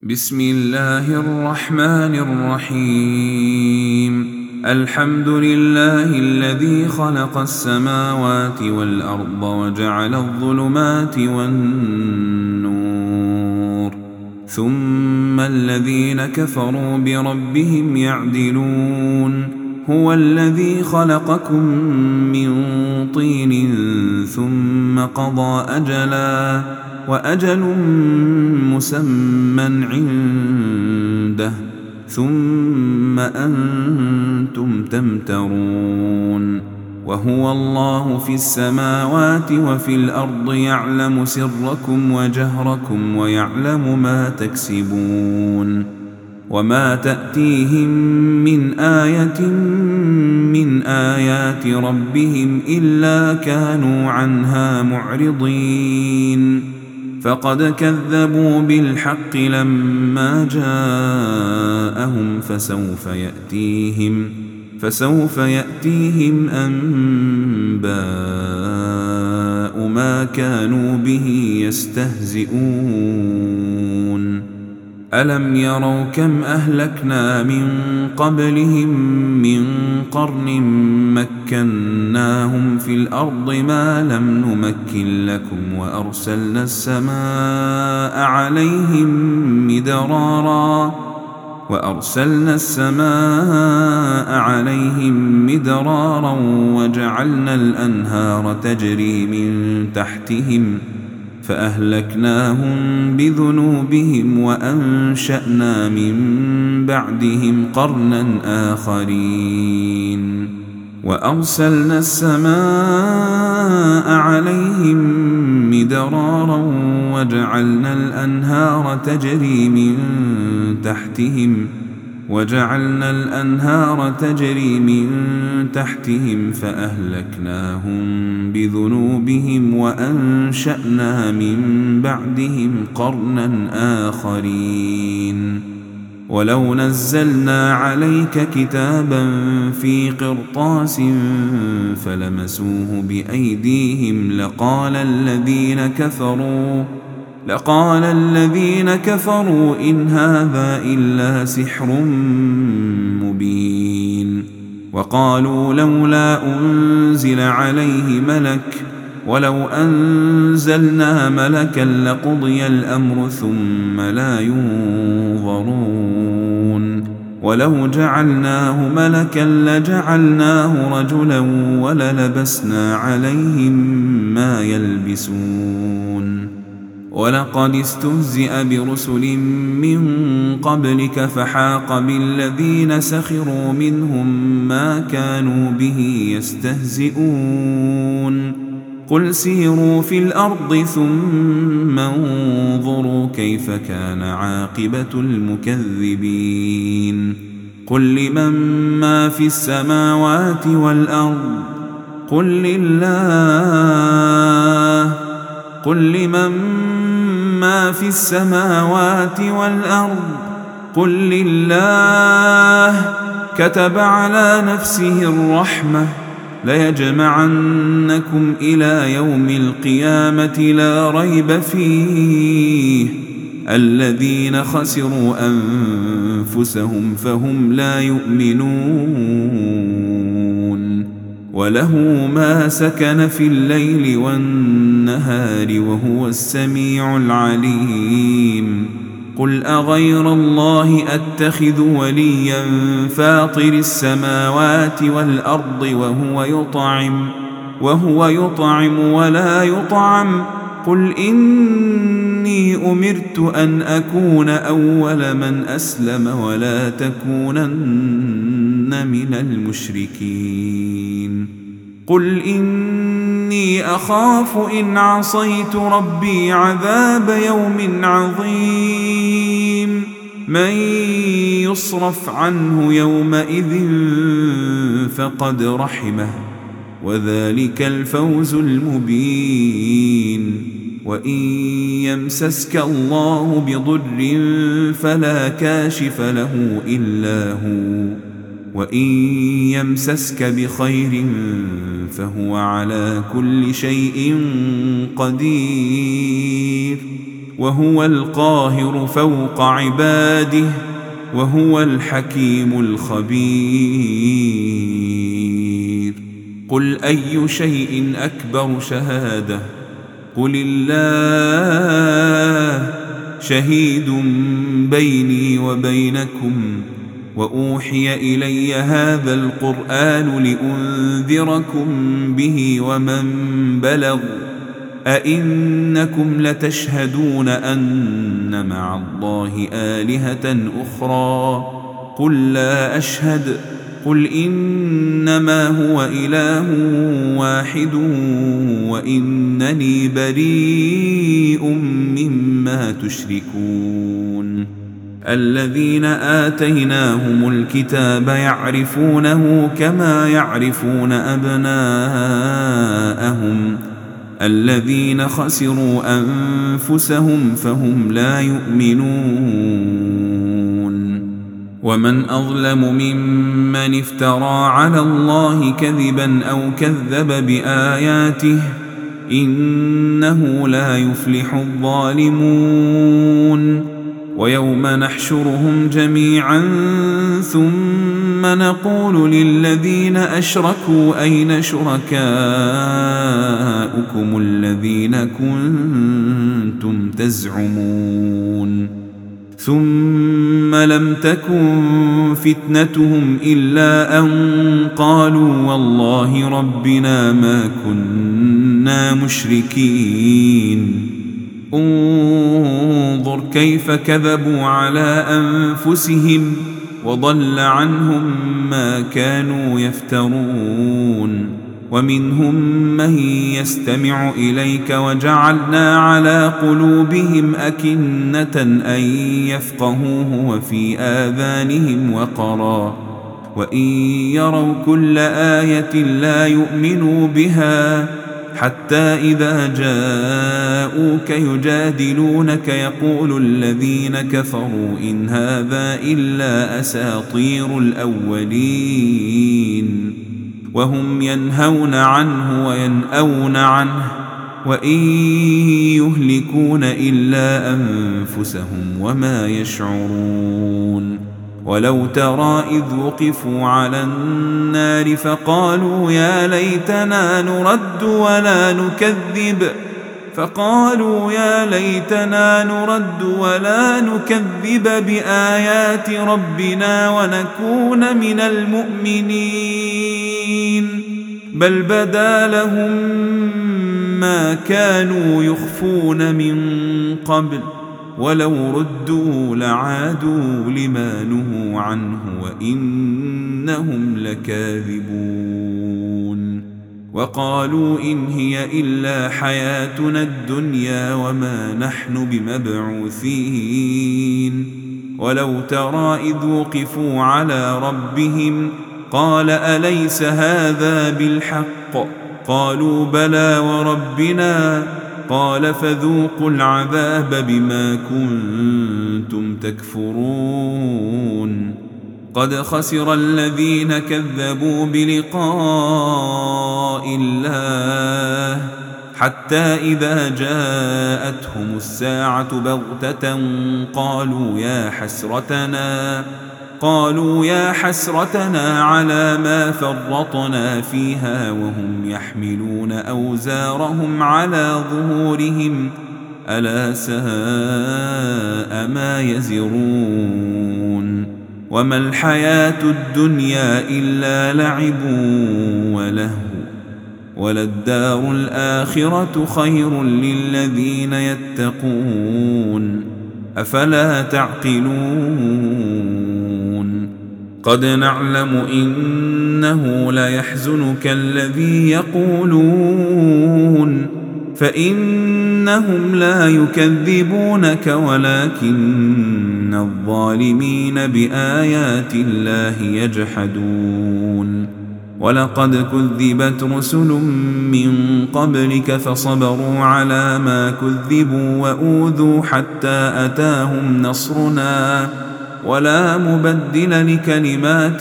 بسم الله الرحمن الرحيم. الحمد لله الذي خلق السماوات والأرض وجعل الظلمات والنور، ثم الذين كفروا بربهم يعدلون. هو الذي خلقكم من طين ثم قضى أجلا وأجل مسمى عنده ثم أنتم تمترون. وهو الله في السماوات وفي الأرض يعلم سركم وجهركم ويعلم ما تكسبون. وما تأتيهم من آية من آيات ربهم إلا كانوا عنها معرضين. فقد كذبوا بالحق لما جاءهم فسوف يأتيهم أنباء ما كانوا به يستهزئون. ألم يروا كم أهلكنا من قبلهم من قرن مكناهم في الأرض ما لم نمكن لكم وأرسلنا السماء عليهم مدرارا وجعلنا الأنهار تجري من تحتهم فأهلكناهم بذنوبهم وأنشأنا من بعدهم قرنا آخرين. وأرسلنا السماء عليهم مدرارا وجعلنا الأنهار تجري من تحتهم فأهلكناهم بذنوبهم وأنشأنا من بعدهم قرنا آخرين. ولو نزلنا عليك كتابا في قرطاس فلمسوه بأيديهم لقال الذين كفروا إن هذا إلا سحر مبين. وقالوا لولا أنزل عليه ملك ولو أنزلنا ملكا لقضي الأمر ثم لا ينظرون. ولو جعلناه ملكا لجعلناه رجلا وللبسنا عليهم ما يلبسون. ولقد استهزئ برسل من قبلك فحاق بالذين سخروا منهم ما كانوا به يستهزئون. قل سيروا في الأرض ثم انظروا كيف كان عاقبة المكذبين. قل لمن ما في السماوات والأرض قل لله كتب على نفسه الرحمة ليجمعنكم إلى يوم القيامة لا ريب فيه الذين خسروا أنفسهم فهم لا يؤمنون. وله ما سكن في الليل والنهار وهو السميع العليم. قل أغير الله أتخذ وليا فاطر السماوات والأرض وهو يطعم ولا يطعم. قل إني أمرت أن أكون أول من أسلم ولا تكونن من المشركين. قل إني أخاف إن عصيت ربي عذاب يوم عظيم. من يصرف عنه يومئذ فقد رحمه وذلك الفوز المبين. وإن يمسسك الله بضر فلا كاشف له إلا هو وإن يمسسك بخير فهو على كل شيء قدير. وهو القاهر فوق عباده وهو الحكيم الخبير. قل أي شيء أكبر شهادة؟ قل الله شهيد بيني وبينكم وأوحي إلي هذا القرآن لأنذركم به ومن بلغ أئنكم لتشهدون أن مع الله آلهة أخرى قل لا أشهد قل إنما هو إله واحد وإنني بريء مما تشركون. الذين آتيناهم الكتاب يعرفونه كما يعرفون أبناءهم الذين خسروا أنفسهم فهم لا يؤمنون. ومن أظلم ممن افترى على الله كذبا أو كذب بآياته إنه لا يفلح الظالمون. ويوم نحشرهم جميعا ثم نقول للذين أشركوا أين شركاؤكم الذين كنتم تزعمون ثم لم تكن فتنتهم إلا أن قالوا والله ربنا ما كنا مشركين. انظر كيف كذبوا على أنفسهم وضل عنهم ما كانوا يفترون. ومنهم من يستمع إليك وجعلنا على قلوبهم أكنة أن يفقهوه وفي آذانهم وقرا وإن يروا كل آية لا يؤمنوا بها حتى إذا جاءوك يجادلونك يقول الذين كفروا إن هذا إلا أساطير الأولين وهم ينهون عنه وينأون عنه وإن يهلكون إلا أنفسهم وما يشعرون. ولو ترى إذ وقفوا على النار فقالوا يا ليتنا نرد ولا نكذب بآيات ربنا ونكون من المؤمنين بل بدا لهم ما كانوا يخفون من قبل ولو ردوا لعادوا لما نهوا عنه وإنهم لكاذبون. وقالوا إن هي إلا حياتنا الدنيا وما نحن بمبعوثين. ولو ترى إذ وقفوا على ربهم قال أليس هذا بالحق قالوا بلى وربنا قال فذوقوا العذاب بما كنتم تكفرون. قد خسر الذين كذبوا بلقاء الله حتى إذا جاءتهم الساعة بغتة قالوا يا حسرتنا على ما فرطنا فيها وهم يحملون أوزارهم على ظهورهم ألا ساء ما يزرون. وما الحياة الدنيا إلا لعب ولهو وللدار الآخرة خير للذين يتقون أفلا تعقلون. قد نعلم إنه ليحزنك الذي يقولون فإنهم لا يكذبونك ولكن الظالمين بآيات الله يجحدون. ولقد كذبت رسل من قبلك فصبروا على ما كذبوا وأوذوا حتى أتاهم نصرنا ولا مبدل لكلمات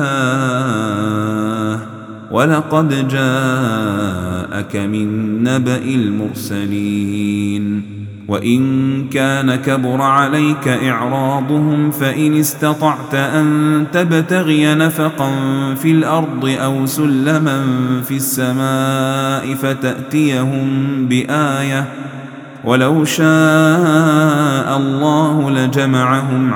الله ولقد جاءك من نبأ المرسلين. وإن كان كبر عليك إعراضهم فإن استطعت أن تبتغي نفقا في الأرض أو سلما في السماء فتأتيهم بآية ولو شاء الله لجمعهم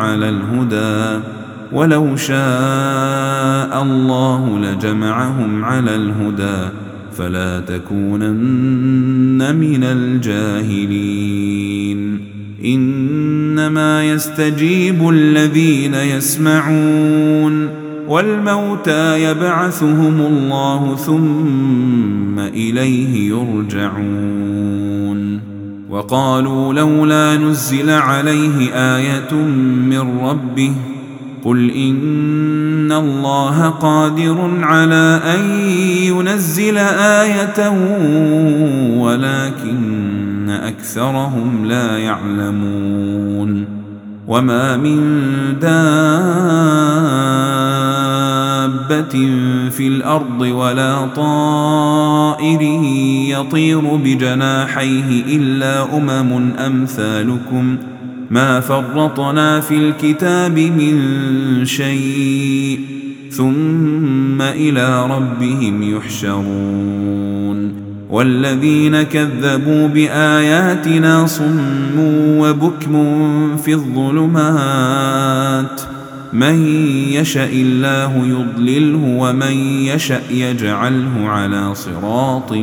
على الهدى فلا تكونن من الجاهلين إنما يستجيب الذين يسمعون والموتى يبعثهم الله ثم إليه يرجعون وقالوا لولا نزل عليه آية من ربه قل إن الله قادر على أن ينزل آية ولكن أكثرهم لا يعلمون وما من دابة في الأرض ولا طائر يطير بجناحيه إلا أمم أمثالكم ما فرطنا في الكتاب من شيء ثم إلى ربهم يحشرون والذين كذبوا بآياتنا صم وبكم في الظلمات من يشأ الله يضلله ومن يشأ يجعله على صراط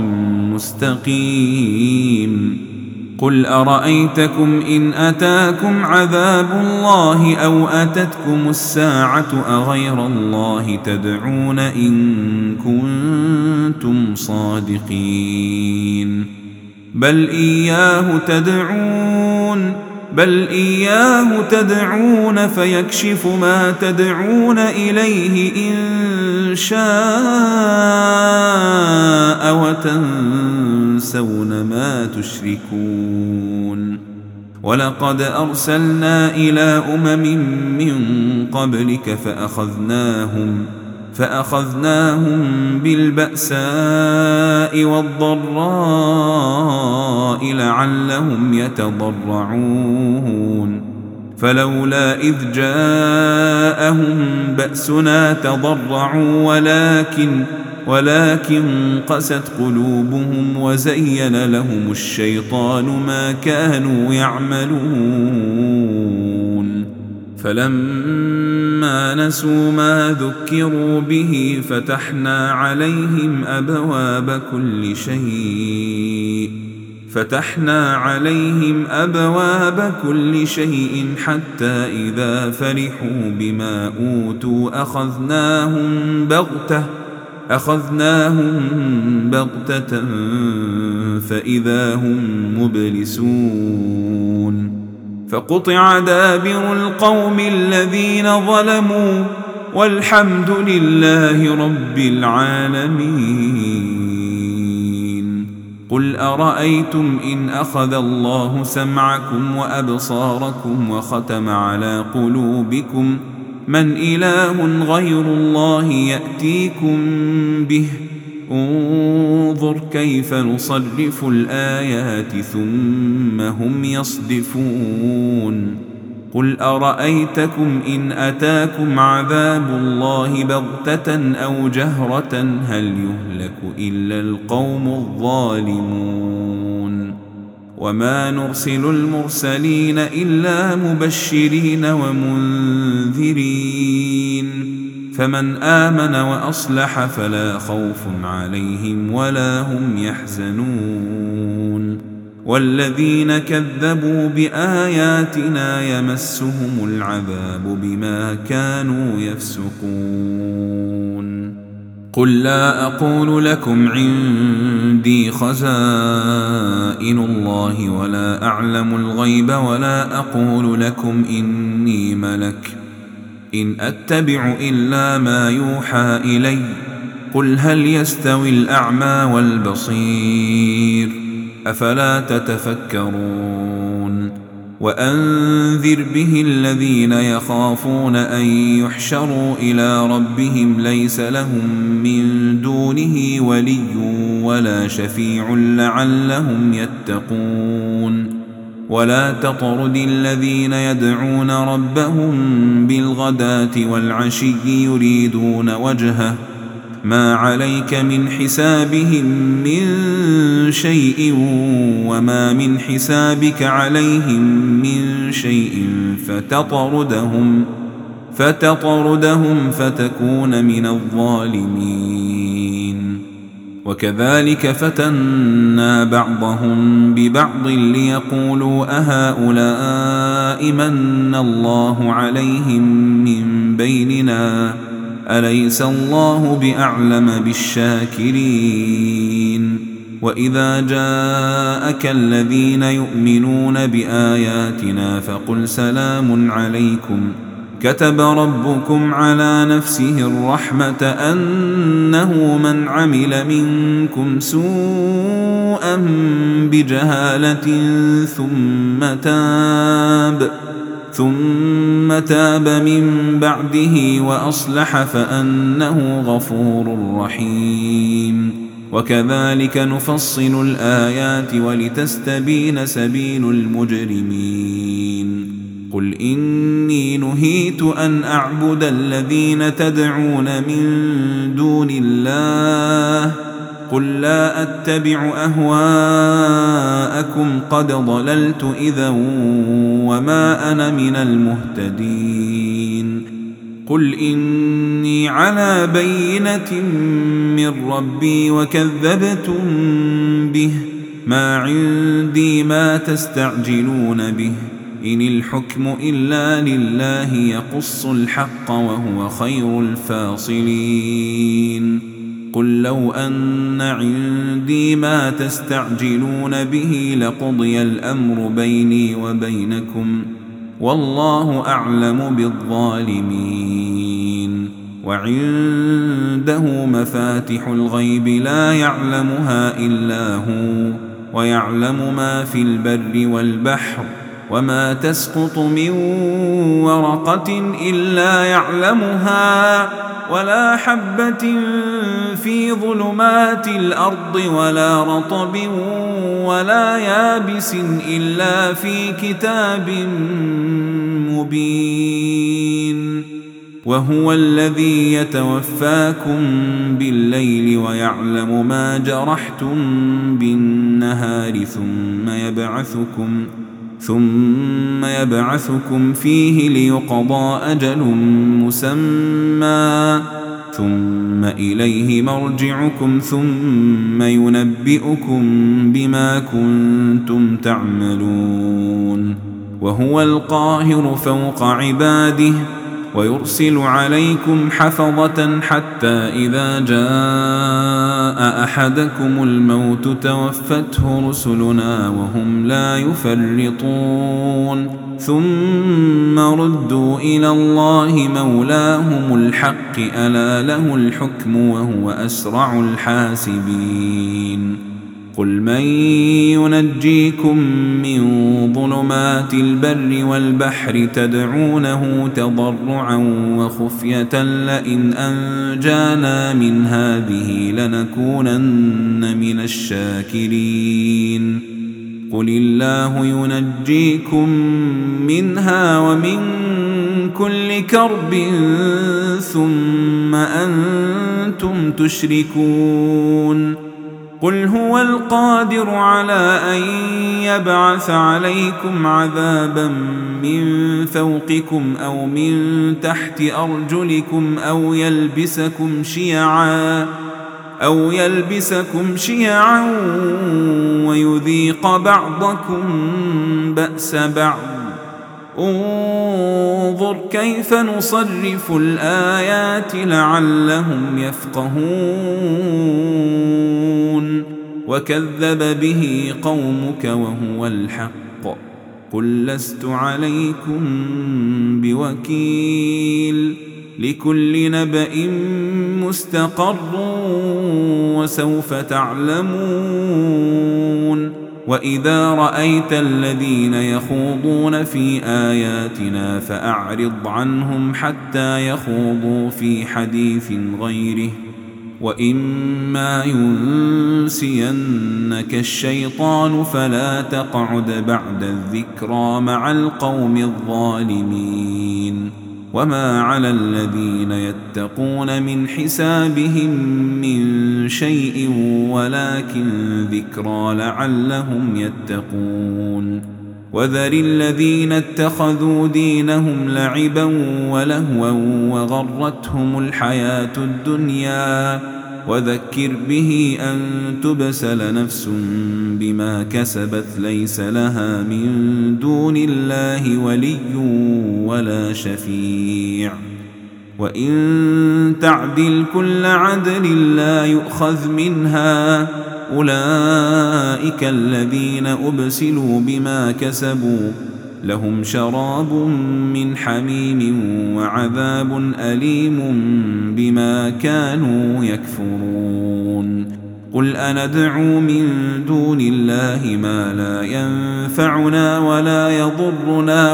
مستقيم قل أرأيتكم إن أتاكم عذاب الله أو أتتكم الساعة أغير الله تدعون إن كنتم صادقين بل إياه تدعون فيكشف ما تدعون إليه إن شاء وتنسون ما تشركون ولقد أرسلنا إلى أمم من قبلك فأخذناهم بالبأساء والضراء لعلهم يتضرعون فلولا إذ جاءهم بأسنا تضرعوا ولكن قست قلوبهم وزين لهم الشيطان ما كانوا يعملون فلما نسوا ما ذكروا به فتحنا عليهم أبواب كل شيء حتى إذا فرحوا بما أوتوا أخذناهم بغتة فإذا هم مبلسون فقطع دابر القوم الذين ظلموا والحمد لله رب العالمين قل أرأيتم إن أخذ الله سمعكم وأبصاركم وختم على قلوبكم من إله غير الله يأتيكم به انظر كيف نصرف الآيات ثم هم يصدفون قل أرأيتكم إن أتاكم عذاب الله بغتة أو جهرة هل يهلك إلا القوم الظالمون وما نرسل المرسلين إلا مبشرين ومنذرين فمن آمن وأصلح فلا خوف عليهم ولا هم يحزنون والذين كذبوا بآياتنا يمسهم العذاب بما كانوا يفسقون قل لا أقول لكم عندي خزائن الله ولا أعلم الغيب ولا أقول لكم إني ملك إن أتبع إلا ما يوحى إلي قل هل يستوي الأعمى والبصير أفلا تتفكرون وأنذر به الذين يخافون أن يحشروا إلى ربهم ليس لهم من دونه ولي ولا شفيع لعلهم يتقون ولا تطرد الذين يدعون ربهم بالغداة والعشي يريدون وجهه ما عليك من حسابهم من شيء وما من حسابك عليهم من شيء فتطردهم فتكون من الظالمين. وكذلك فتنا بعضهم ببعض ليقولوا أهؤلاء من الله عليهم من بيننا أليس الله بأعلم بالشاكرين. وإذا جاءك الذين يؤمنون بآياتنا فقل سلام عليكم كتب ربكم على نفسه الرحمة أنه من عمل منكم سوءا بجهالة ثم تاب من بعده وأصلح فأنه غفور رحيم. وكذلك نفصل الآيات ولتستبين سبيل المجرمين. قل إني نهيت أن أعبد الذين تدعون من دون الله قل لا أتبع أهواءكم قد ضللت إذا وما أنا من المهتدين. قل إني على بينة من ربي وكذبتم به ما عندي ما تستعجلون به إن الحكم إلا لله يقص الحق وهو خير الفاصلين. قل لو أن عندي ما تستعجلون به لقضي الأمر بيني وبينكم والله أعلم بالظالمين. وعنده مفاتح الغيب لا يعلمها إلا هو ويعلم ما في البر والبحر وما تسقط من ورقة إلا يعلمها ولا حبة في ظلمات الأرض ولا رطب ولا يابس إلا في كتاب مبين. وهو الذي يتوفاكم بالليل ويعلم ما جرحتم بالنهار ثم يبعثكم فيه ليقضى أجل مسمى ثم إليه مرجعكم ثم ينبئكم بما كنتم تعملون. وهو القاهر فوق عباده ويرسل عليكم حفظة حتى إذا جاء أحدكم الموت توفته رسلنا وهم لا يفرطون ثم ردوا إلى الله مولاهم الحق ألا له الحكم وهو أسرع الحاسبين. قل من ينجيكم من ظلمات البر والبحر تدعونه تضرعا وخفية لئن أنجانا من هذه لنكونن من الشاكرين. قل الله ينجيكم منها ومن كل كرب ثم أنتم تشركون. قل هو القادر على أن يبعث عليكم عذابا من فوقكم أو من تحت أرجلكم أو يلبسكم شيعا ويذيق بعضكم بأس بعض. انظر كيف نصرف الآيات لعلهم يفقهون. وكذب به قومك وهو الحق قل لست عليكم بوكيل لكل نبأ مستقر وسوف تعلمون. وإذا رأيت الذين يخوضون في آياتنا فأعرض عنهم حتى يخوضوا في حديث غيره وإما ينسينك الشيطان فلا تقعد بعد الذكرى مع القوم الظالمين وما على الذين يتقون من حسابهم من شيء ولكن ذكرى لعلهم يتقون وذر الذين اتخذوا دينهم لعبا ولهوا وغرتهم الحياة الدنيا وذكر به أن تبسل نفس بما كسبت ليس لها من دون الله ولي ولا شفيع وإن تعدل كل عدل لا يؤخذ منها أولئك الذين أبسلوا بما كسبوا لهم شراب من حميم وعذاب أليم بما كانوا يكفرون قل أندعو من دون الله ما لا ينفعنا ولا يضرنا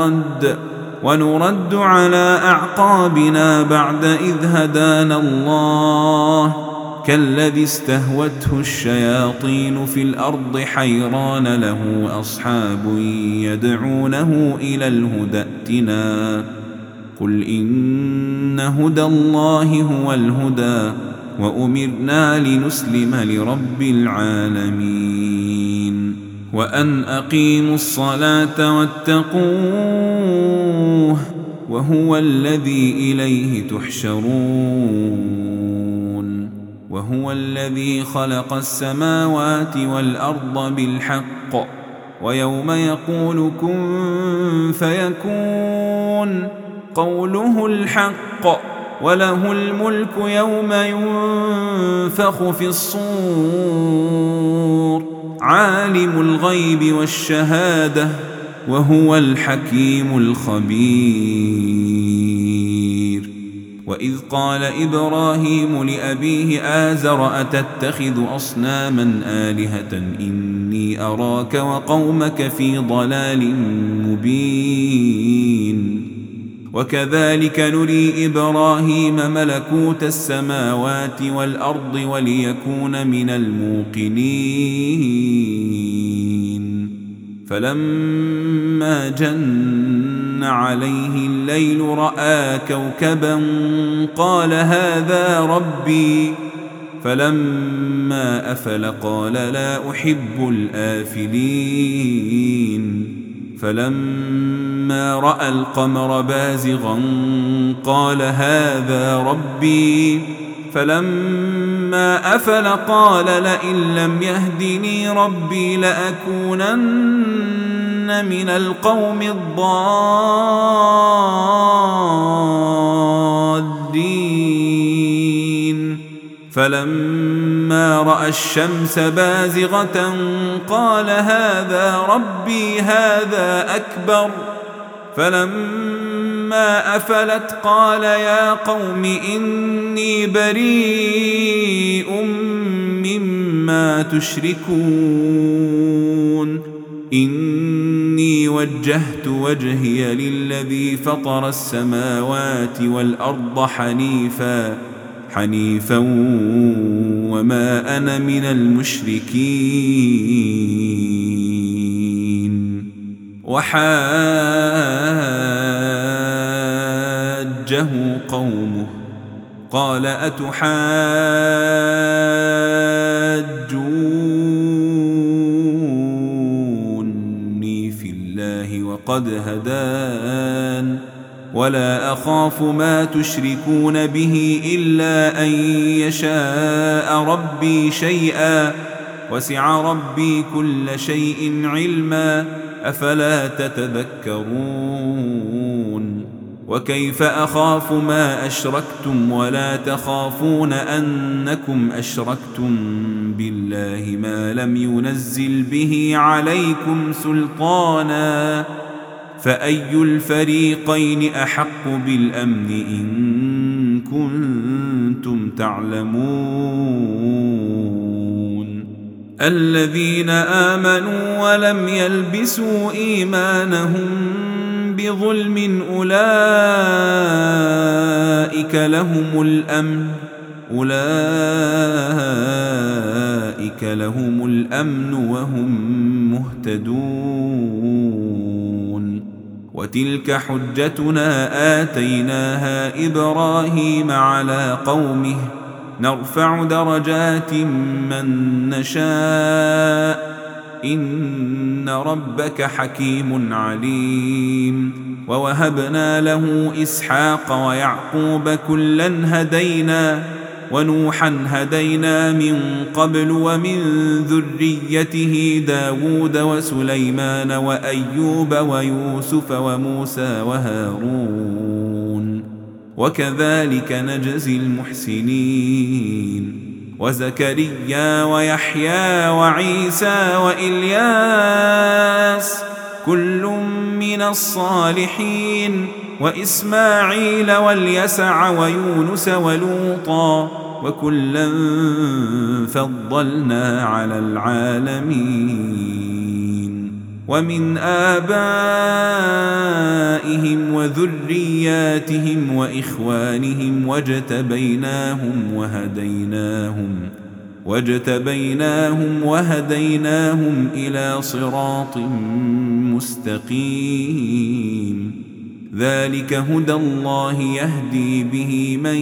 ونرد على أعقابنا بعد إذ هدانا الله كالذي استهوته الشياطين في الأرض حيران له أصحاب يدعونه إلى الهدى ائتنا قل إن هدى الله هو الهدى وأمرنا لنسلم لرب العالمين وأن أقيموا الصلاة واتقوه وهو الذي إليه تحشرون وهو الذي خلق السماوات والأرض بالحق ويوم يقول كن فيكون قوله الحق وله الملك يوم ينفخ في الصور عالم الغيب والشهادة وهو الحكيم الخبير وإذ قال إبراهيم لأبيه آزر أتتخذ أصناما آلهة إني أراك وقومك في ضلال مبين وكذلك نري إبراهيم ملكوت السماوات والأرض وليكون من الموقنين فلما جن عليه الليل رأى كوكبا قال هذا ربي فلما أفل قال لا أحب الآفلين فلما رأى القمر بازغا قال هذا ربي فلما أفل قال لئن لم يهدني ربي لأكونن من القوم الضالين فلما رأى الشمس بازغة قال هذا ربي هذا أكبر فلما أفلت قال يا قوم إني بريء مما تشركون إني وجهت وجهي للذي فطر السماوات والأرض حنيفا وما أنا من المشركين وحاجه قومه قال أتحاجوني في الله وقد هدان ولا أخاف ما تشركون به إلا أن يشاء ربي شيئا وسع ربي كل شيء علما أفلا تتذكرون وكيف أخاف ما أشركتم ولا تخافون أنكم أشركتم بالله ما لم ينزل به عليكم سلطانا فأي الفريقين أحق بالأمن إن كنتم تعلمون الذين آمنوا ولم يلبسوا إيمانهم بظلم أولئك لهم الأمن أولئك لهم الأمن وهم مهتدون. وتلك حجتنا آتيناها إبراهيم على قومه نرفع درجات من نشاء إن ربك حكيم عليم. ووهبنا له إسحاق ويعقوب كلا هدينا ونوحا هدينا من قبل ومن ذريته داود وسليمان وأيوب ويوسف وموسى وهارون وكذلك نجزي المحسنين. وزكريا ويحيى وعيسى وإلياس كل من الصالحين وإسماعيل واليسع ويونس ولوطا وكلا فضلنا على العالمين. ومن آبائهم وذرياتهم وإخوانهم واجتبيناهم وهديناهم إلى صراط مستقيم. ذلك هدى الله يهدي به من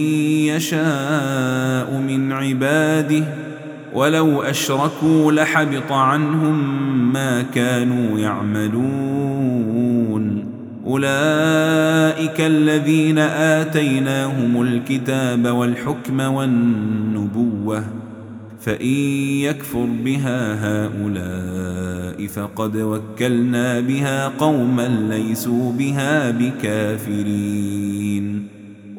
يشاء من عباده ولو أشركوا لحبط عنهم ما كانوا يعملون. أولئك الذين آتيناهم الكتاب والحكم والنبوة فإن يكفر بها هؤلاء فقد وكلنا بها قوما ليسوا بها بكافرين.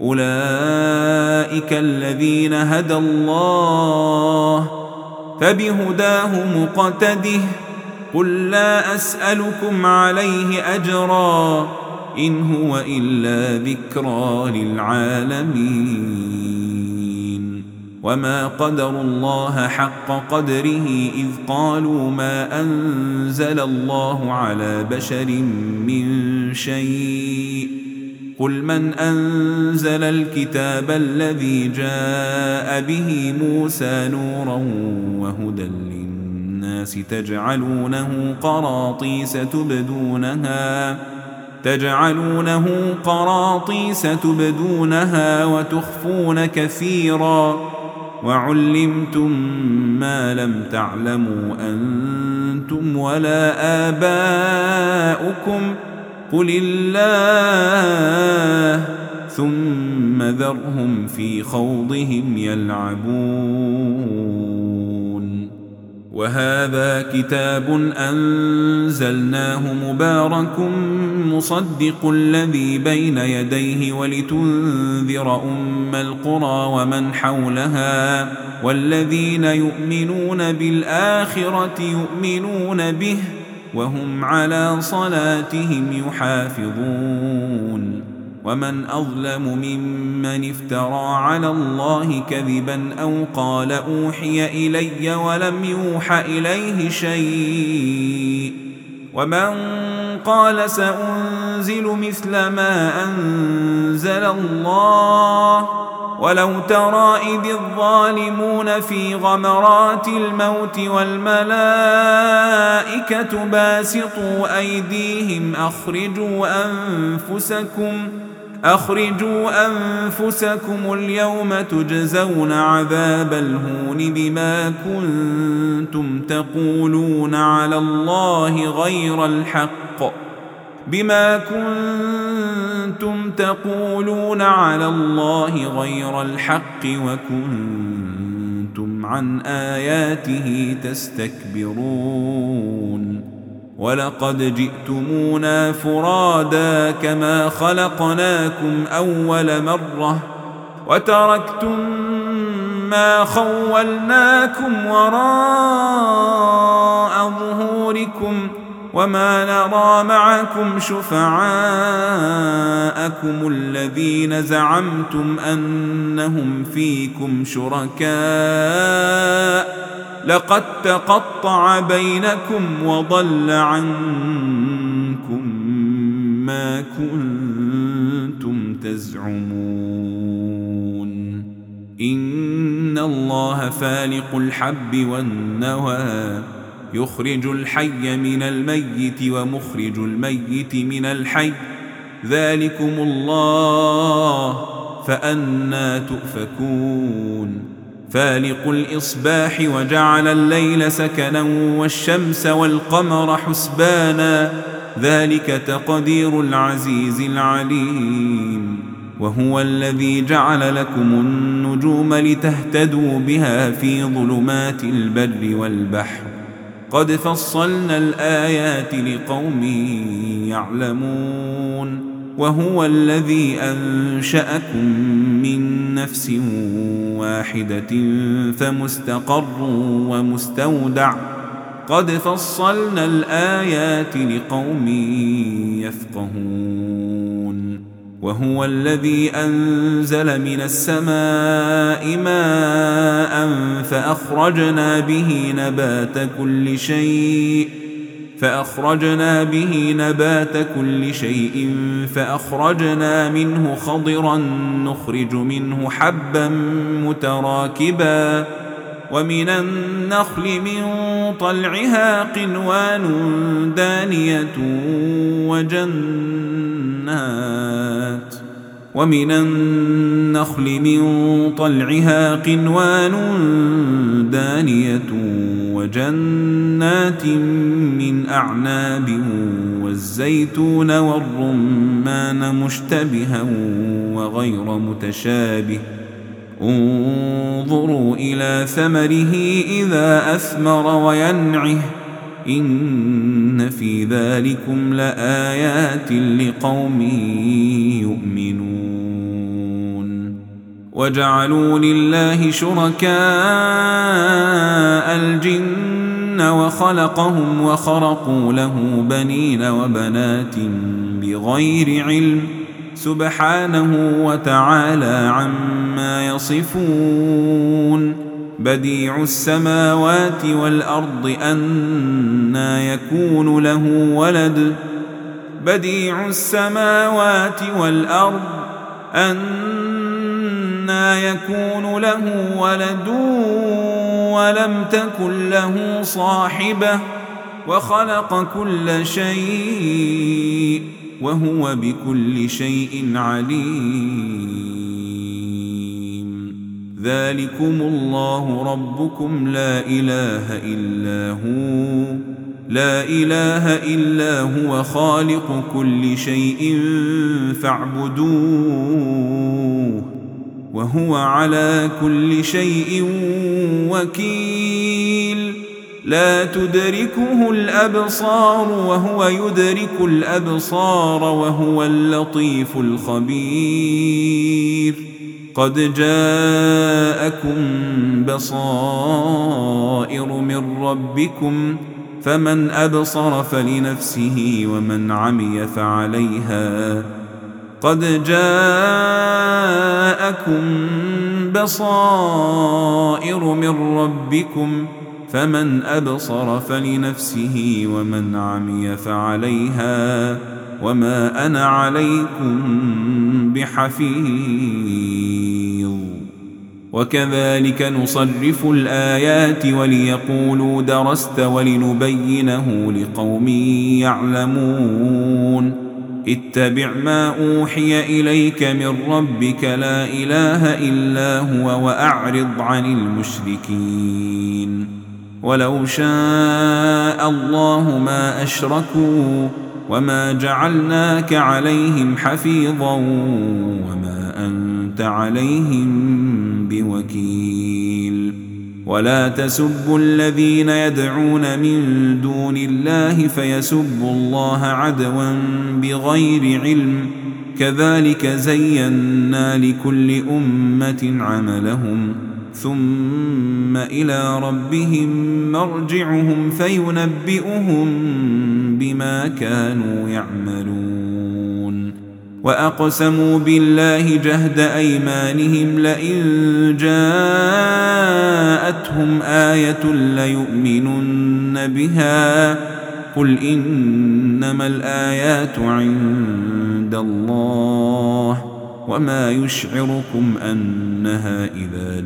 أولئك الذين هدى الله فبهداه مقتده قل لا أسألكم عليه أجرا إن هو إلا ذكرى للعالمين. وما قدروا الله حق قدره إذ قالوا ما أنزل الله على بشر من شيء قل من أنزل الكتاب الذي جاء به موسى نورا وهدى للناس تجعلونه قراطيس تبدونها وتخفون كثيرا وعلمتم ما لم تعلموا أنتم ولا آباؤكم قل الله ثم ذرهم في خوضهم يلعبون. وهذا كتاب أنزلناه مبارك مصدق الذي بين يديه ولتنذر أم القرى ومن حولها والذين يؤمنون بالآخرة يؤمنون به وهم على صلاتهم يحافظون. ومن أظلم ممن افترى على الله كذبا أو قال أوحي إلي ولم يوح إليه شيء ومن قال سأنزل مثل ما أنزل الله ولو ترى إذ الظالمون في غمرات الموت والملائكة باسطوا أيديهم أخرجوا أنفسكم اليوم تجزون عذاب الهون بما كنتم تقولون على الله غير الحق وكنتم عن آياته تستكبرون. ولقد جئتمونا فرادا كما خلقناكم أول مرة وتركتم ما خولناكم وراء ظهوركم وما نرى معكم شفعاءكم الذين زعمتم أنهم فيكم شركاء لقد تقطع بينكم وضل عنكم ما كنتم تزعمون. الله فالق الحب والنوى يخرج الحي من الميت ومخرج الميت من الحي ذلكم الله فأنى تؤفكون فالق الإصباح وجعل الليل سكنا والشمس والقمر حسبانا ذلك تقدير العزيز العليم وهو الذي جعل لكم النجوم لتهتدوا بها في ظلمات البر والبحر قد فصلنا الآيات لقوم يعلمون وهو الذي أنشأكم من نفس واحدة فمستقر ومستودع قد فصلنا الآيات لقوم يفقهون وهو الذي أنزل من السماء ماء فأخرجنا به نبات كل شيء فأخرجنا منه خضرا نخرج منه حبا متراكبا ومن النخل من طلعها قنوان دانية وجنات من أعناب والزيتون والرمان مشتبها وغير متشابه انظروا إلى ثمره إذا أثمر وينعه إن في ذلكم لآيات لقوم يؤمنون وجعلوا لله شركاء الجن وخلقهم وخرقوا له بنين وبنات بغير علم سبحانه وتعالى عما يصفون بديع السماوات والأرض أنى يكون له ولد ولم تكن له صاحبة وخلق كل شيء وهو بكل شيء عليم ذلكم الله ربكم لا إله إلا هو خالق كل شيء فاعبدوه وهو على كل شيء وكيل لا تدركه الأبصار وهو يدرك الأبصار وهو اللطيف الخبير قد جاءكم بصائر من ربكم فمن أبصر فلنفسه ومن عمي فعليها قد جاءكم بصائر من ربكم فمن أبصر فلنفسه ومن عمي فعليها وما أنا عليكم بحفيظ وكذلك نصرف الآيات وليقولوا درست ولنبينه لقوم يعلمون اتبع ما أوحي إليك من ربك لا إله إلا هو وأعرض عن المشركين ولو شاء الله ما أشركوا وما جعلناك عليهم حفيظا وما أنت عليهم بوكيل ولا تسبوا الذين يدعون من دون الله فيسبوا الله عدوا بغير علم كذلك زينا لكل أمة عملهم ثم إلى ربهم مرجعهم فينبئهم بما كانوا يعملون وأقسموا بالله جهد أيمانهم لئن جاءتهم آية ليؤمنن بها قل إنما الآيات عند الله وما يشعركم أنها إذا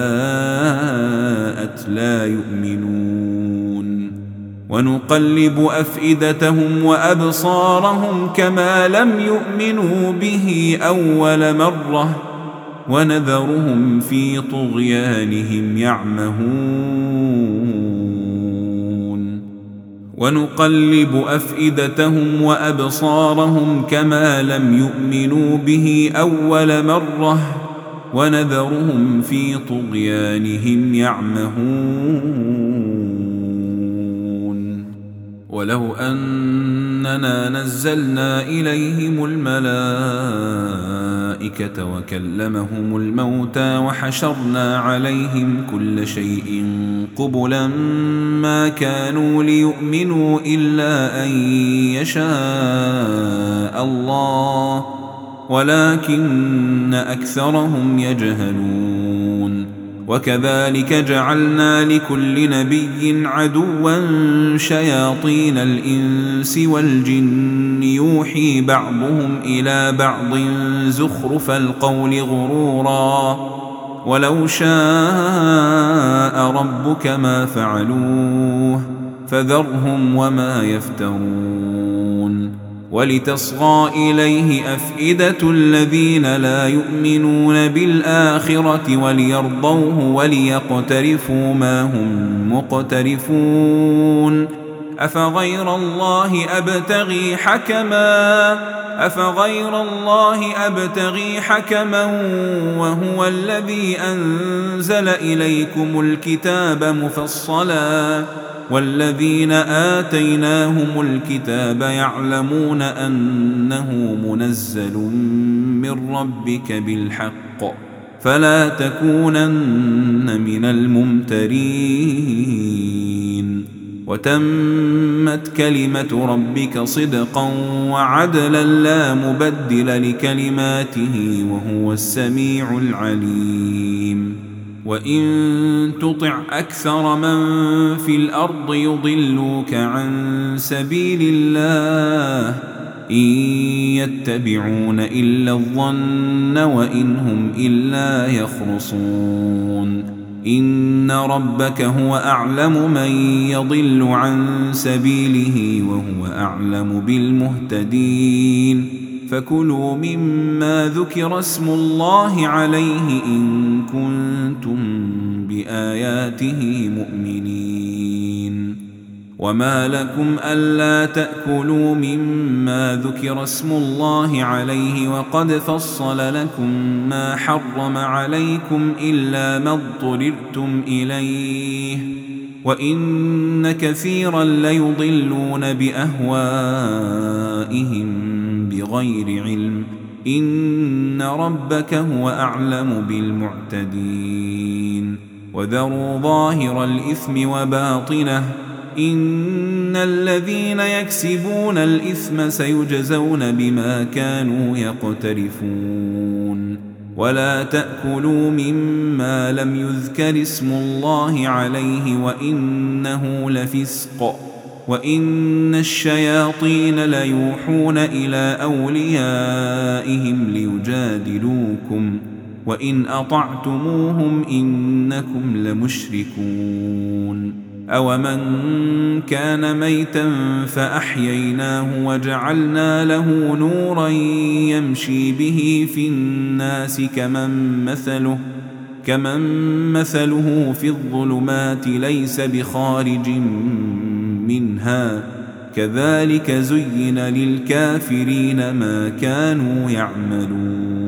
جاءت لا يؤمنون ونقلب أفئدتهم وأبصارهم كما لم يؤمنوا به أول مرة ونذرهم في طغيانهم يعمهون ونقلب أفئدتهم وأبصارهم كما لم يؤمنوا به أول مرة ونذرهم في طغيانهم يعمهون ولو أننا نزلنا إليهم الملائكة وكلمهم الموتى وحشرنا عليهم كل شيء قبلا ما كانوا ليؤمنوا إلا أن يشاء الله ولكن أكثرهم يجهلون وكذلك جعلنا لكل نبي عدوا شياطين الإنس والجن يوحي بعضهم إلى بعض زخرف القول غرورا ولو شاء ربك ما فعلوه فذرهم وما يفترون ولتصغى إليه أفئدة الذين لا يؤمنون بالآخرة وليرضوه وليقترفوا ما هم مقترفون أفغير الله أبتغي حكما وهو الذي أنزل إليكم الكتاب مفصلا والذين آتيناهم الكتاب يعلمون أنه منزل من ربك بالحق فلا تكونن من الممترين وتمت كلمة ربك صدقا وعدلا لا مبدل لكلماته وهو السميع العليم وإن تطع أكثر من في الأرض يضلوك عن سبيل الله إن يتبعون إلا الظن وإن هم إلا يخرصون إن ربك هو أعلم من يضل عن سبيله وهو أعلم بالمهتدين فكلوا مما ذكر اسم الله عليه إن كنتم بآياته مؤمنين وما لكم ألا تأكلوا مما ذكر اسم الله عليه وقد فصل لكم ما حرم عليكم إلا ما اضطررتم إليه وإن كثيرا ليضلون بأهوائهم بغير علم إن ربك هو أعلم بالمعتدين وذروا ظاهر الإثم وباطنه إن الذين يكسبون الإثم سيجزون بما كانوا يقترفون ولا تأكلوا مما لم يذكر اسم الله عليه وإنه لفسق وإن الشياطين ليوحون إلى أوليائهم ليجادلوكم وإن أطعتموهم إنكم لمشركون أومن كان ميتا فأحييناه وجعلنا له نورا يمشي به في الناس كمن مثله في الظلمات ليس بخارج منها كذلك زين للكافرين ما كانوا يعملون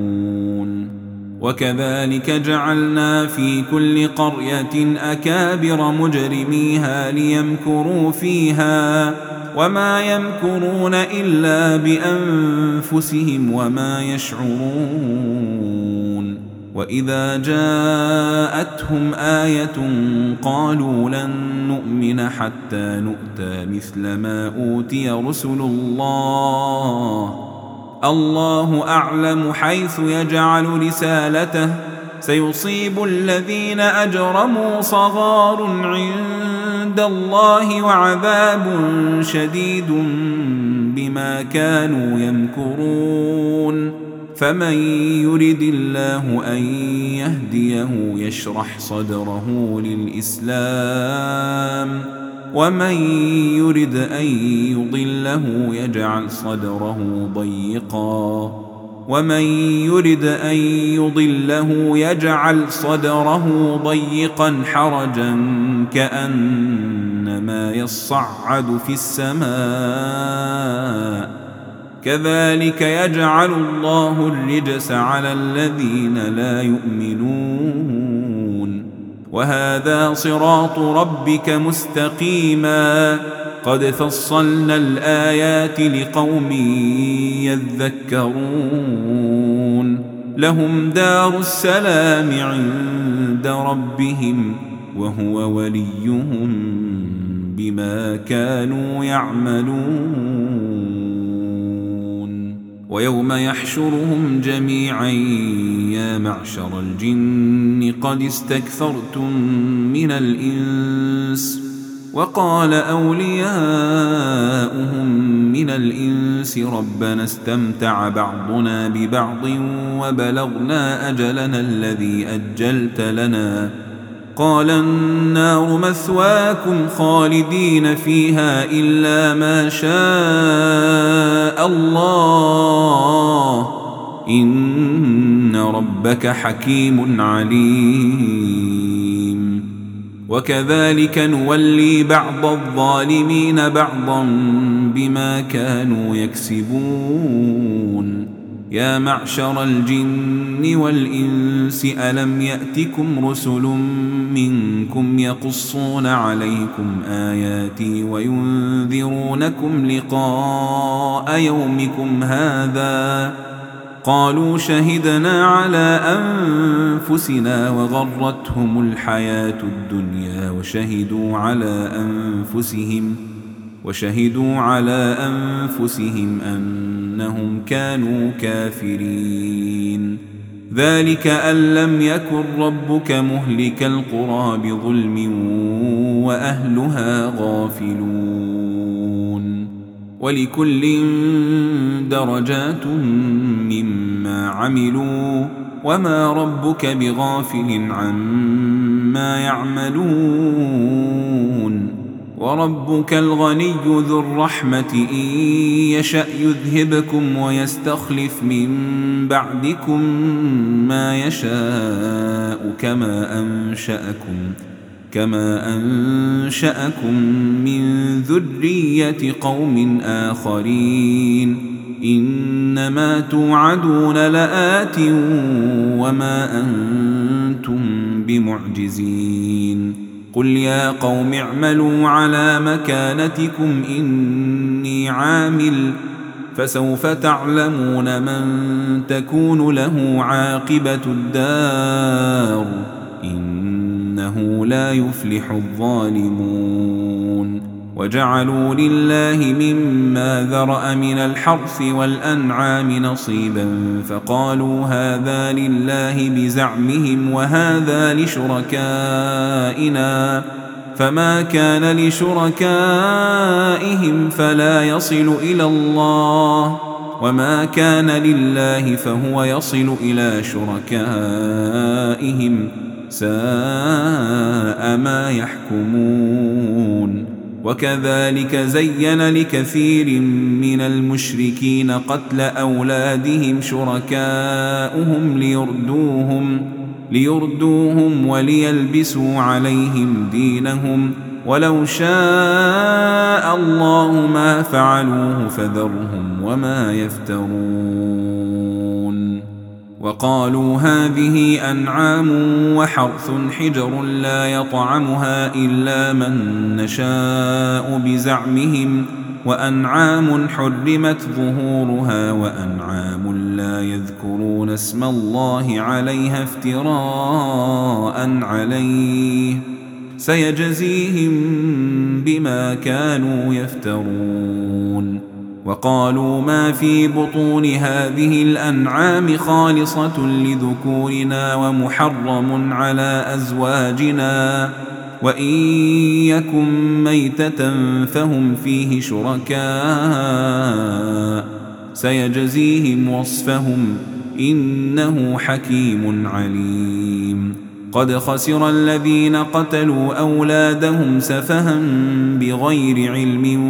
وكذلك جعلنا في كل قرية أكابر مجرميها ليمكروا فيها وما يمكرون إلا بأنفسهم وما يشعرون وإذا جاءتهم آية قالوا لن نؤمن حتى نؤتى مثل ما أوتي رسل الله أعلم حيث يجعل رسالته سيصيب الذين أجرموا صغار عند الله وعذاب شديد بما كانوا يمكرون فمن يرد الله أن يهديه يشرح صدره للإسلام ومن يرد أن يضله يجعل صدره ضيقا حرجا كأنما يصعد في السماء كذلك يجعل الله الرجس على الذين لا يؤمنون وهذا صراط ربك مستقيما قد فصلنا الآيات لقوم يذكرون لهم دار السلام عند ربهم وهو وليهم بما كانوا يعملون ويوم يحشرهم جميعا يا معشر الجن قد استكثرتم من الإنس وقال أولياؤهم من الإنس ربنا استمتع بعضنا ببعض وبلغنا أجلنا الذي أجلت لنا قال النار مثواكم خالدين فيها إلا ما شاء الله إن ربك حكيم عليم وكذلك نولي بعض الظالمين بعضا بما كانوا يكسبون يا معشر الجن والإنس ألم يأتكم رسل منكم يقصون عليكم آياتي وينذرونكم لقاء يومكم هذا قالوا شهدنا على أنفسنا وغرتهم الحياة الدنيا وشهدوا على أنفسهم أنهم كانوا كافرين ذلك أن لم يكن ربك مهلك القرى بظلم وأهلها غافلون ولكل درجات مما عملوا وما ربك بغافل عما يعملون وربك الغني ذو الرحمة إن يشأ يذهبكم ويستخلف من بعدكم ما يشاء كما أنشأكم من ذرية قوم آخرين إنما توعدون لآت وما أنتم بمعجزين قل يا قوم اعملوا على مكانتكم إني عامل فسوف تعلمون من تكون له عاقبة الدار إنه لا يفلح الظالمون وجعلوا لله مما ذرأ من الحرث والأنعام نصيبا فقالوا هذا لله بزعمهم وهذا لشركائنا فما كان لشركائهم فلا يصل إلى الله وما كان لله فهو يصل إلى شركائهم ساء ما يحكمون وكذلك زين لكثير من المشركين قتل أولادهم شركاؤهم ليردوهم وليلبسوا عليهم دينهم ولو شاء الله ما فعلوه فذرهم وما يفترون وقالوا هذه أنعام وحرث حجر لا يطعمها إلا من نشاء بزعمهم وأنعام حرمت ظهورها وأنعام لا يذكرون اسم الله عليها افتراء عليه سيجزيهم بما كانوا يفترون وقالوا ما في بطون هذه الأنعام خالصة لذكورنا ومحرم على أزواجنا وإن يكن ميتة فهم فيه شركاء سيجزيهم وصفهم إنه حكيم عليم. قد خسر الذين قتلوا أولادهم سفها بغير علم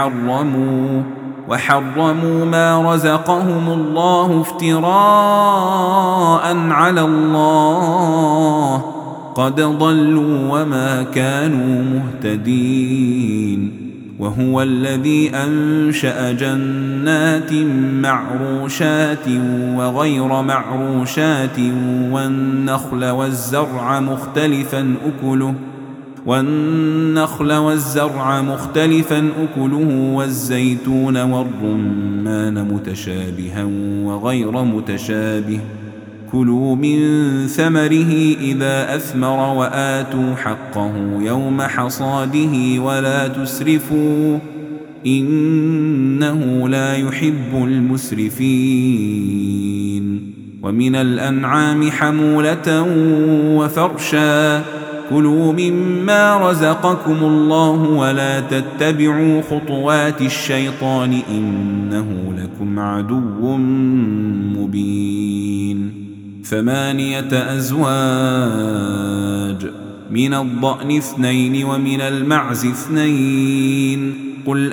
وحرموا ما رزقهم الله افتراء على الله، قد ضلوا وما كانوا مهتدين. وهو الذي أنشأ جنات معروشات وغير معروشات والنخل والزرع مختلفا أكله والزيتون والرمان متشابها وغير متشابه، كلوا من ثمره إذا أثمر وآتوا حقه يوم حصاده ولا تسرفوا إنه لا يحب المسرفين. ومن الأنعام حمولة وفرشا، كلوا مما رزقكم الله ولا تتبعوا خطوات الشيطان إنه لكم عدو مبين. 8 أزواج، من الضأن 2 ومن المعز 2، قل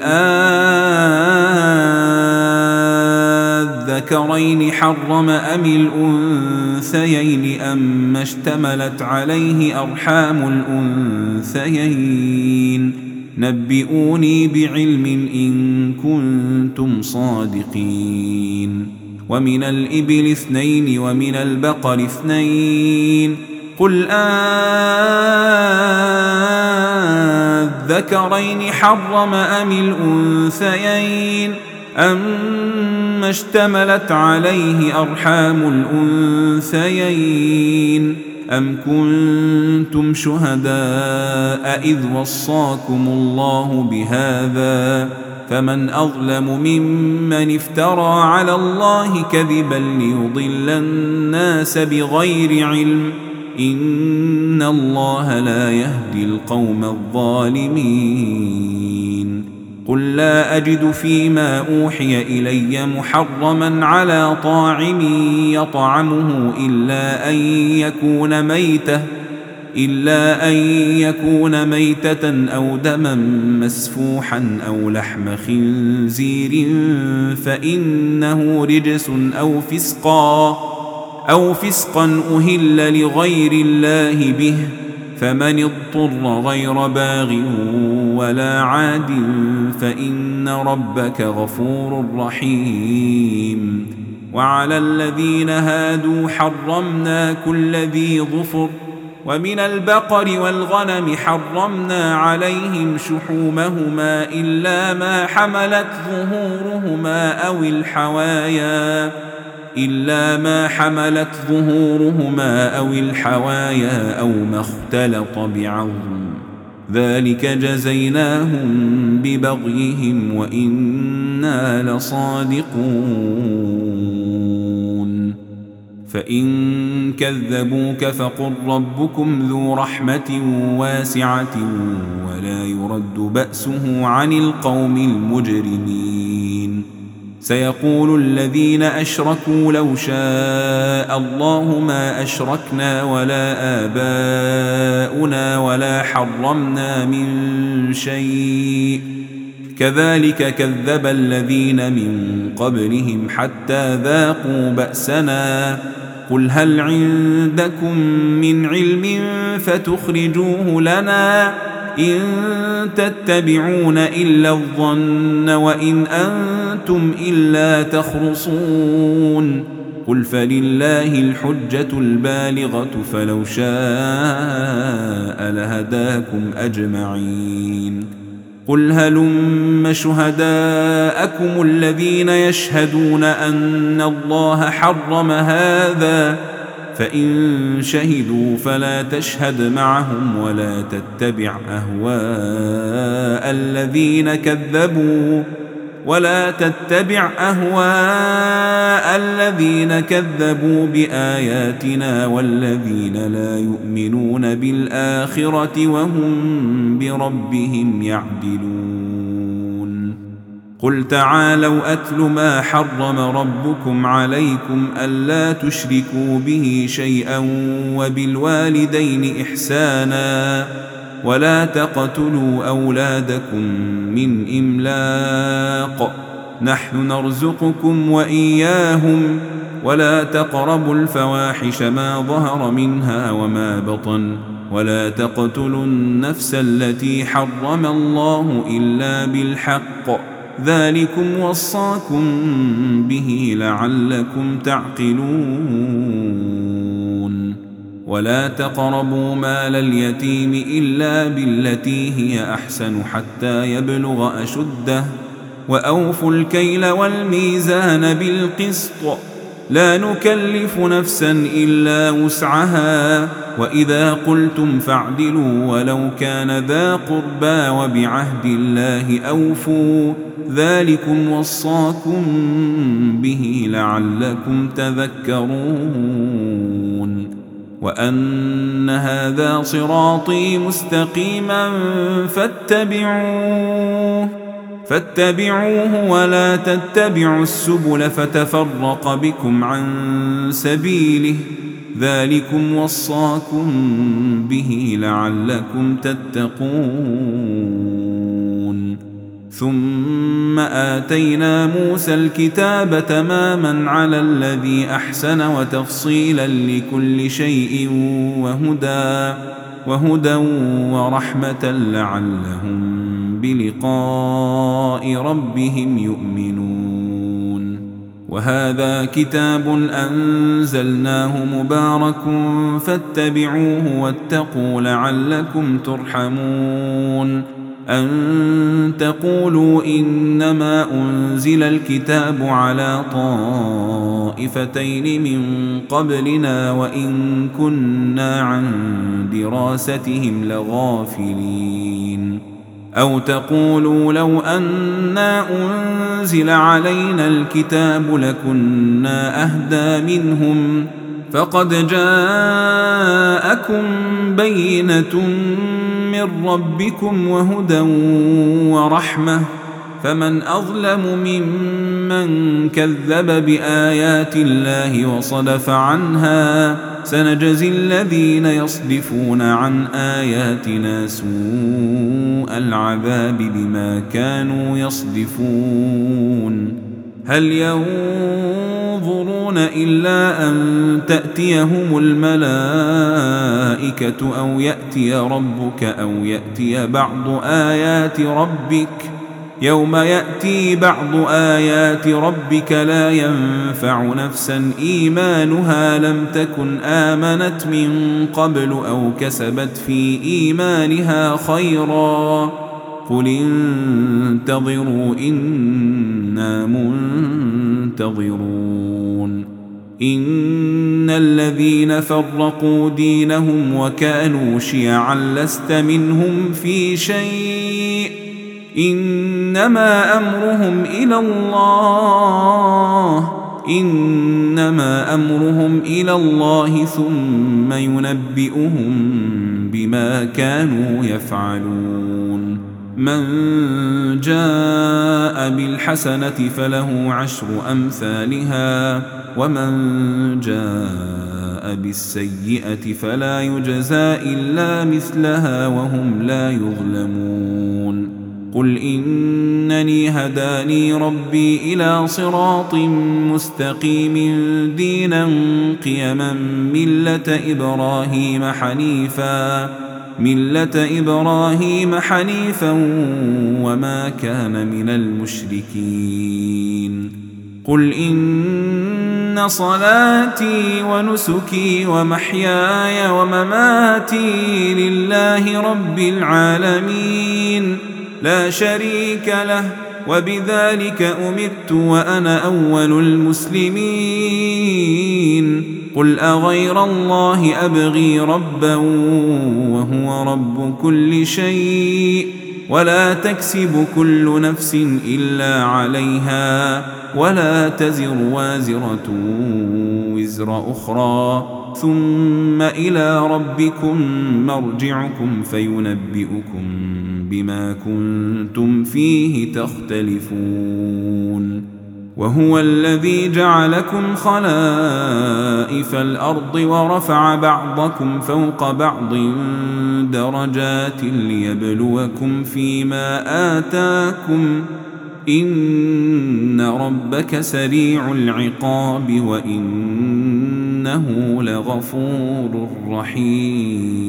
الذكرين حرم أم الأنثيين أما اشتملت عليه أرحام الأنثيين، نبئوني بعلم إن كنتم صادقين. ومن الإبل 2 ومن البقر 2، قل الذكرين حرم أم الأنثيين أما اشتملت عليه أرحام الأنثيين، أم كنتم شهداء إذ وصاكم الله بهذا، فمن أظلم ممن افترى على الله كذبا ليضل الناس بغير علم، إن الله لا يهدي القوم الظالمين. قل لا أجد فيما أوحي إلي محرما على طاعم يطعمه إلا أن يكون ميتة أو دما مسفوحا أو لحم خنزير فإنه رجس أو فسقا أهل لغير الله به، فمن اضطر غير باغ ولا عاد فإن ربك غفور رحيم. وعلى الذين هادوا حرمنا كل ذي ظفر، ومن البقر والغنم حرمنا عليهم شحومهما إلا ما حملت ظهورهما أو الحوايا أو ما اختلط بعظم، ذلك جزيناهم ببغيهم وإنا لصادقون. فإن كذبوك فقل ربكم ذو رحمة واسعة ولا يرد بأسه عن القوم المجرمين. سيقول الذين أشركوا لو شاء الله ما أشركنا ولا آباؤنا ولا حرمنا من شيء، كذلك كذب الذين من قبلهم حتى ذاقوا بأسنا. قل هل عندكم من علم فتخرجوه لنا، إن تتبعون إلا الظن وإن أنتم إلا تخرصون. قل فلله الحجة البالغة فلو شاء لهداكم أجمعين. قل هلم شهداءكم الذين يشهدون أن الله حرم هذا، فإن شهدوا فلا تشهد معهم ولا تتبع أهواء الذين كذبوا بآياتنا والذين لا يؤمنون بالآخرة وهم بربهم يعدلون. قل تعالوا أتل ما حرم ربكم عليكم ألا تشركوا به شيئا وبالوالدين إحسانا ولا تقتلوا أولادكم من إملاق نحن نرزقكم وإياهم ولا تقربوا الفواحش ما ظهر منها وما بطن ولا تقتلوا النفس التي حرم الله إلا بالحق ذلكم وصاكم به لعلكم تعقلون ولا تقربوا مال اليتيم إلا بالتي هي أحسن حتى يبلغ أشده وأوفوا الكيل والميزان بالقسط لا نكلف نفسا إلا وسعها وإذا قلتم فاعدلوا ولو كان ذا قربى وبعهد الله أوفوا ذلكم وصاكم به لعلكم تذكرون وأن هذا صراطي مستقيما فاتبعوه ولا تتبعوا السبل فتفرق بكم عن سبيله ذلكم وصاكم به لعلكم تتقون ثم آتينا موسى الكتاب تماما على الذي أحسن وتفصيلا لكل شيء وهدى ورحمة لعلهم بلقاء ربهم يؤمنون وهذا كتاب أنزلناه مبارك فاتبعوه واتقوا لعلكم ترحمون أن تقولوا إنما أنزل الكتاب على طائفتين من قبلنا وإن كنا عن دراستهم لغافلين أو تقولوا لو أنا أنزل علينا الكتاب لكنا أهدى منهم فقد جاءكم بينة من ربكم وهدى ورحمة فمن أظلم ممن كذب بآيات الله وصدف عنها سنجزي الذين يصدفون عن آياتنا سوء العذاب بما كانوا يصدفون هل ينظرون إلا أن تأتيهم الملائكة أو يأتي ربك أو يأتي بعض آيات ربك يوم يأتي بعض آيات ربك لا ينفع نفسا إيمانها لم تكن آمنت من قبل أو كسبت في إيمانها خيرا قل انتظروا إنا منتظرون إن الذين فرقوا دينهم وكانوا شيعا لست منهم في شيء إنما أمرهم إلى الله ثم ينبئهم بما كانوا يفعلون من جاء بالحسنة فله عشر أمثالها ومن جاء بالسيئة فلا يجزى إلا مثلها وهم لا يظلمون قل إنني هداني ربي إلى صراط مستقيم دينا قيما ملة إبراهيم حنيفا وما كان من المشركين قل إن صلاتي ونسكي ومحياي ومماتي لله رب العالمين لا شريك له وبذلك أمرت وأنا أول المسلمين قل أغير الله أبغي ربا وهو رب كل شيء ولا تكسب كل نفس إلا عليها ولا تزر وازرة وزر أخرى ثم إلى ربكم مرجعكم فينبئكم بما كنتم فيه تختلفون وهو الذي جعلكم خلائف الأرض ورفع بعضكم فوق بعض درجات ليبلوكم فيما آتاكم إن ربك سريع العقاب وإنه لغفور رحيم